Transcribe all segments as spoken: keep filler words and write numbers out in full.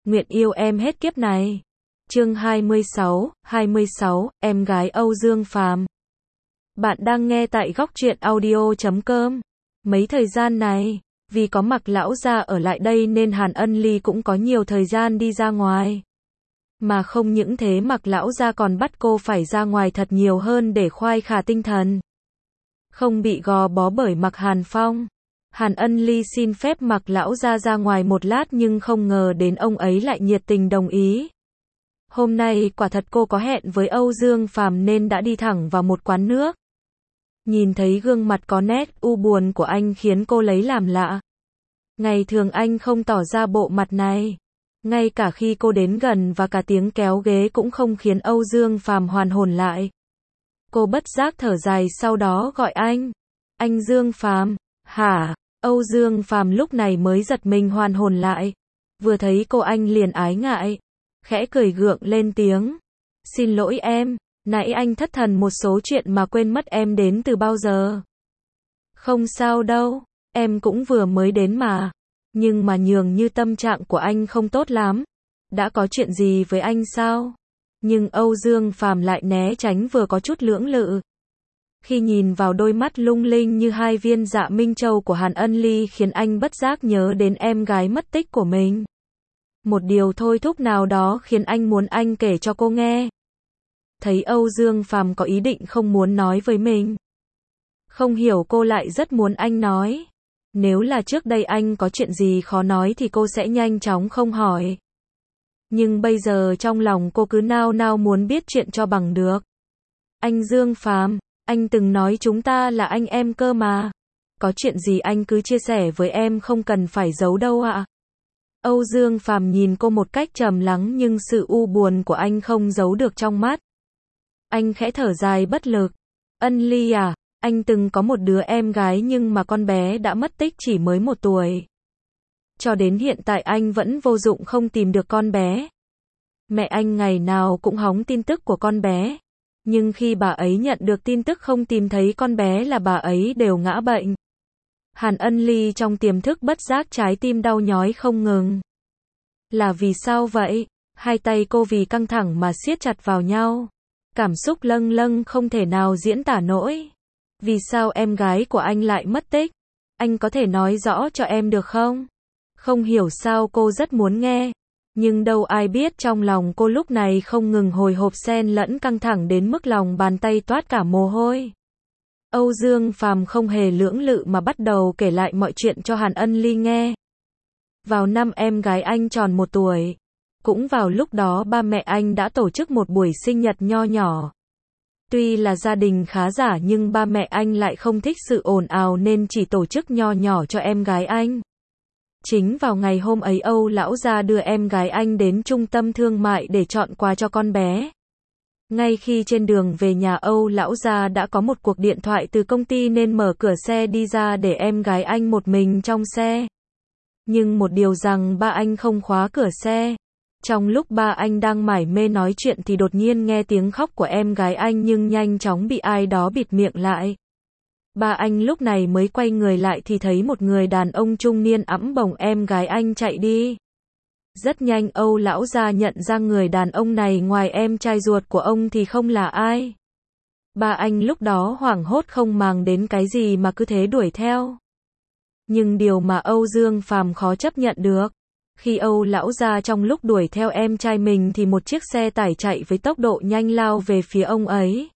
nguyện yêu em hết kiếp này. Chương hai mươi sáu, hai mươi sáu, em gái Âu Dương Phàm. Bạn đang nghe tại góc truyện audio chấm com. Mấy thời gian này, vì có Mạc lão gia ở lại đây nên Hàn Ân Ly cũng có nhiều thời gian đi ra ngoài. Mà không những thế, Mạc lão gia còn bắt cô phải ra ngoài thật nhiều hơn để khoai khả tinh thần. Không bị gò bó bởi Mạc Hàn Phong. Hàn Ân Ly xin phép Mạc lão gia ra ngoài một lát nhưng không ngờ đến ông ấy lại nhiệt tình đồng ý. Hôm nay quả thật cô có hẹn với Âu Dương Phàm nên đã đi thẳng vào một quán nước. Nhìn thấy gương mặt có nét u buồn của anh khiến cô lấy làm lạ. Ngày thường anh không tỏ ra bộ mặt này. Ngay cả khi cô đến gần và cả tiếng kéo ghế cũng không khiến Âu Dương Phàm hoàn hồn lại. Cô bất giác thở dài sau đó gọi anh. Anh Dương Phàm, hả? Âu Dương Phàm lúc này mới giật mình hoàn hồn lại. Vừa thấy cô anh liền ái ngại. Khẽ cười gượng lên tiếng. Xin lỗi em, nãy anh thất thần một số chuyện mà quên mất em đến từ bao giờ. Không sao đâu, em cũng vừa mới đến mà. Nhưng mà nhường như tâm trạng của anh không tốt lắm. Đã có chuyện gì với anh sao? Nhưng Âu Dương Phàm lại né tránh vừa có chút lưỡng lự. Khi nhìn vào đôi mắt lung linh như hai viên dạ minh châu của Hàn Ân Ly khiến anh bất giác nhớ đến em gái mất tích của mình. Một điều thôi thúc nào đó khiến anh muốn anh kể cho cô nghe. Thấy Âu Dương Phàm có ý định không muốn nói với mình. Không hiểu cô lại rất muốn anh nói. Nếu là trước đây anh có chuyện gì khó nói thì cô sẽ nhanh chóng không hỏi. Nhưng bây giờ trong lòng cô cứ nao nao muốn biết chuyện cho bằng được. Anh Dương Phàm, anh từng nói chúng ta là anh em cơ mà. Có chuyện gì anh cứ chia sẻ với em, không cần phải giấu đâu ạ. Âu Dương Phàm nhìn cô một cách trầm lắng nhưng sự u buồn của anh không giấu được trong mắt. Anh khẽ thở dài bất lực. Ân Ly à, anh từng có một đứa em gái nhưng mà con bé đã mất tích chỉ mới một tuổi. Cho đến hiện tại anh vẫn vô dụng không tìm được con bé. Mẹ anh ngày nào cũng hóng tin tức của con bé. Nhưng khi bà ấy nhận được tin tức không tìm thấy con bé là bà ấy đều ngã bệnh. Hàn Ân Ly trong tiềm thức bất giác trái tim đau nhói không ngừng. Là vì sao vậy? Hai tay cô vì căng thẳng mà siết chặt vào nhau. Cảm xúc lâng lâng không thể nào diễn tả nổi. Vì sao em gái của anh lại mất tích? Anh có thể nói rõ cho em được không? Không hiểu sao cô rất muốn nghe. Nhưng đâu ai biết trong lòng cô lúc này không ngừng hồi hộp xen lẫn căng thẳng đến mức lòng bàn tay toát cả mồ hôi. Âu Dương Phàm không hề lưỡng lự mà bắt đầu kể lại mọi chuyện cho Hàn Ân Ly nghe. Vào năm em gái anh tròn một tuổi. Cũng vào lúc đó ba mẹ anh đã tổ chức một buổi sinh nhật nho nhỏ. Tuy là gia đình khá giả nhưng ba mẹ anh lại không thích sự ồn ào nên chỉ tổ chức nho nhỏ cho em gái anh. Chính vào ngày hôm ấy Âu lão gia đưa em gái anh đến trung tâm thương mại để chọn quà cho con bé. Ngay khi trên đường về nhà Âu lão gia đã có một cuộc điện thoại từ công ty nên mở cửa xe đi ra để em gái anh một mình trong xe. Nhưng một điều rằng ba anh không khóa cửa xe. Trong lúc ba anh đang mải mê nói chuyện thì đột nhiên nghe tiếng khóc của em gái anh nhưng nhanh chóng bị ai đó bịt miệng lại. Ba anh lúc này mới quay người lại thì thấy một người đàn ông trung niên ẵm bồng em gái anh chạy đi. Rất nhanh Âu lão gia nhận ra người đàn ông này ngoài em trai ruột của ông thì không là ai. Ba anh lúc đó hoảng hốt không màng đến cái gì mà cứ thế đuổi theo. Nhưng điều mà Âu Dương Phàm khó chấp nhận được. Khi Âu lão gia trong lúc đuổi theo em trai mình thì một chiếc xe tải chạy với tốc độ nhanh lao về phía ông ấy.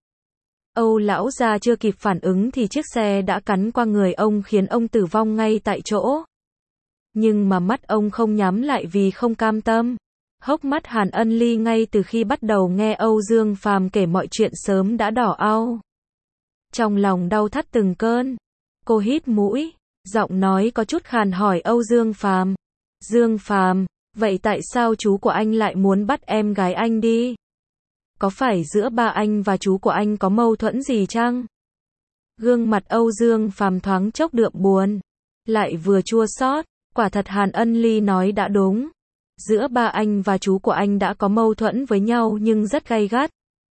Âu lão gia chưa kịp phản ứng thì chiếc xe đã cắn qua người ông khiến ông tử vong ngay tại chỗ. Nhưng mà mắt ông không nhắm lại vì không cam tâm. Hốc mắt Hàn Ân Ly ngay từ khi bắt đầu nghe Âu Dương Phàm kể mọi chuyện sớm đã đỏ au. Trong lòng đau thắt từng cơn. Cô hít mũi, giọng nói có chút khàn hỏi Âu Dương Phàm. Dương Phàm, vậy tại sao chú của anh lại muốn bắt em gái anh đi? Có phải giữa ba anh và chú của anh có mâu thuẫn gì chăng? Gương mặt Âu Dương Phàm thoáng chốc đượm buồn, lại vừa chua xót. Quả thật Hàn Ân Ly nói đã đúng. Giữa ba anh và chú của anh đã có mâu thuẫn với nhau nhưng rất gay gắt.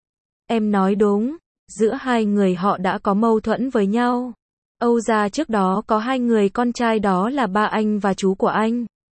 Em nói đúng, giữa hai người họ đã có mâu thuẫn với nhau. Âu gia trước đó có hai người con trai đó là ba anh và chú của anh.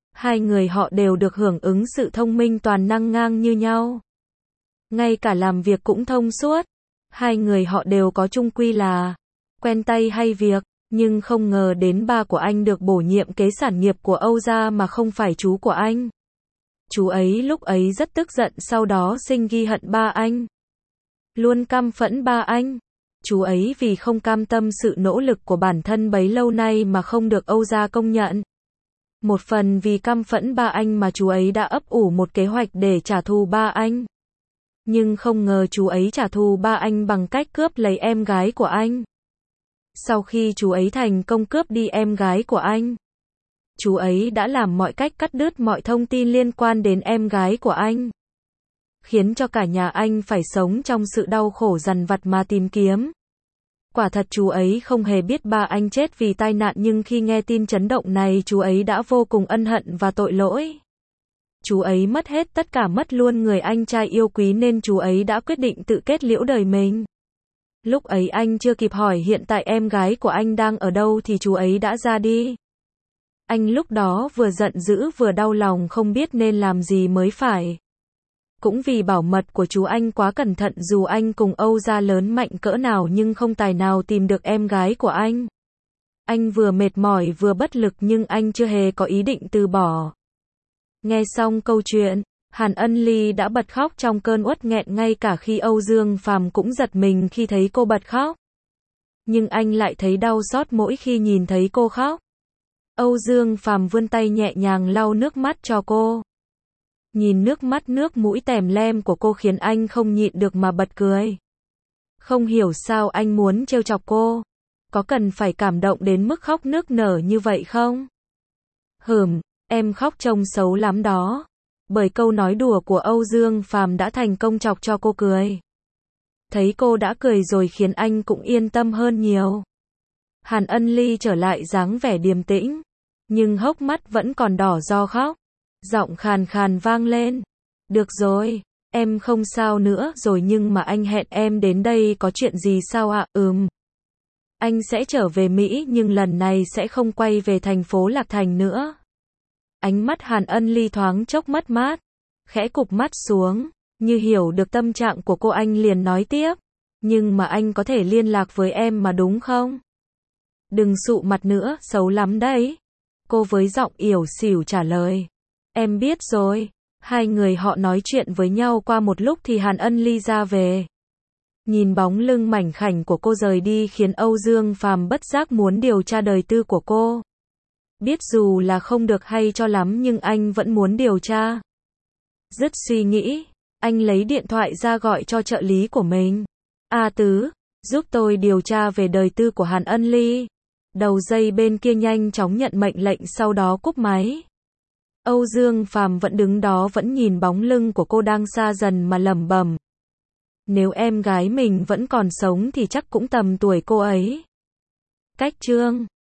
Hai người họ đều được hưởng ứng sự thông minh toàn năng ngang như nhau. Ngay cả làm việc cũng thông suốt. Hai người họ đều có chung quy là quen tay hay việc, nhưng không ngờ đến ba của anh được bổ nhiệm kế sản nghiệp của Âu gia mà không phải chú của anh. Chú ấy lúc ấy rất tức giận, sau đó sinh ghi hận ba anh. Luôn căm phẫn ba anh. Chú ấy vì không cam tâm sự nỗ lực của bản thân bấy lâu nay mà không được Âu gia công nhận. Một phần vì căm phẫn ba anh mà chú ấy đã ấp ủ một kế hoạch để trả thù ba anh. Nhưng không ngờ chú ấy trả thù ba anh bằng cách cướp lấy em gái của anh. Sau khi chú ấy thành công cướp đi em gái của anh, chú ấy đã làm mọi cách cắt đứt mọi thông tin liên quan đến em gái của anh, khiến cho cả nhà anh phải sống trong sự đau khổ dằn vặt mà tìm kiếm. Quả thật chú ấy không hề biết ba anh chết vì tai nạn, nhưng khi nghe tin chấn động này chú ấy đã vô cùng ân hận và tội lỗi. Chú ấy mất hết tất cả, mất luôn người anh trai yêu quý, nên chú ấy đã quyết định tự kết liễu đời mình. Lúc ấy anh chưa kịp hỏi hiện tại em gái của anh đang ở đâu thì chú ấy đã ra đi. Anh lúc đó vừa giận dữ vừa đau lòng không biết nên làm gì mới phải. Cũng vì bảo mật của chú anh quá cẩn thận, dù anh cùng Âu gia lớn mạnh cỡ nào nhưng không tài nào tìm được em gái của anh. Anh vừa mệt mỏi vừa bất lực nhưng anh chưa hề có ý định từ bỏ. Nghe xong câu chuyện, Hàn Ân Ly đã bật khóc trong cơn uất nghẹn, ngay cả khi Âu Dương Phàm cũng giật mình khi thấy cô bật khóc. Nhưng anh lại thấy đau xót mỗi khi nhìn thấy cô khóc. Âu Dương Phàm vươn tay nhẹ nhàng lau nước mắt cho cô. Nhìn nước mắt nước mũi tèm lem của cô khiến anh không nhịn được mà bật cười. Không hiểu sao anh muốn trêu chọc cô. Có cần phải cảm động đến mức khóc nức nở như vậy không? Hừm, em khóc trông xấu lắm đó. Bởi câu nói đùa của Âu Dương Phàm đã thành công chọc cho cô cười. Thấy cô đã cười rồi khiến anh cũng yên tâm hơn nhiều. Hàn Ân Ly trở lại dáng vẻ điềm tĩnh, nhưng hốc mắt vẫn còn đỏ do khóc. Giọng khàn khàn vang lên. Được rồi, em không sao nữa rồi, nhưng mà anh hẹn em đến đây có chuyện gì sao ạ? Ừm. Anh sẽ trở về Mỹ nhưng lần này sẽ không quay về thành phố Lạc Thành nữa. Ánh mắt Hàn Ân Ly thoáng chốc mất mát, khẽ cụp mắt xuống, như hiểu được tâm trạng của cô anh liền nói tiếp. Nhưng mà anh có thể liên lạc với em mà đúng không? Đừng sụ mặt nữa, xấu lắm đấy. Cô với giọng ỉu xìu trả lời. Em biết rồi. Hai người họ nói chuyện với nhau qua một lúc thì Hàn Ân Ly ra về. Nhìn bóng lưng mảnh khảnh của cô rời đi khiến Âu Dương Phàm bất giác muốn điều tra đời tư của cô. Biết dù là không được hay cho lắm nhưng anh vẫn muốn điều tra. Dứt suy nghĩ, anh lấy điện thoại ra gọi cho trợ lý của mình. A Tứ, giúp tôi điều tra về đời tư của Hàn Ân Ly. Đầu dây bên kia nhanh chóng nhận mệnh lệnh sau đó cúp máy. Âu Dương Phàm vẫn đứng đó vẫn nhìn bóng lưng của cô đang xa dần mà lẩm bẩm. Nếu em gái mình vẫn còn sống thì chắc cũng tầm tuổi cô ấy. Cách chương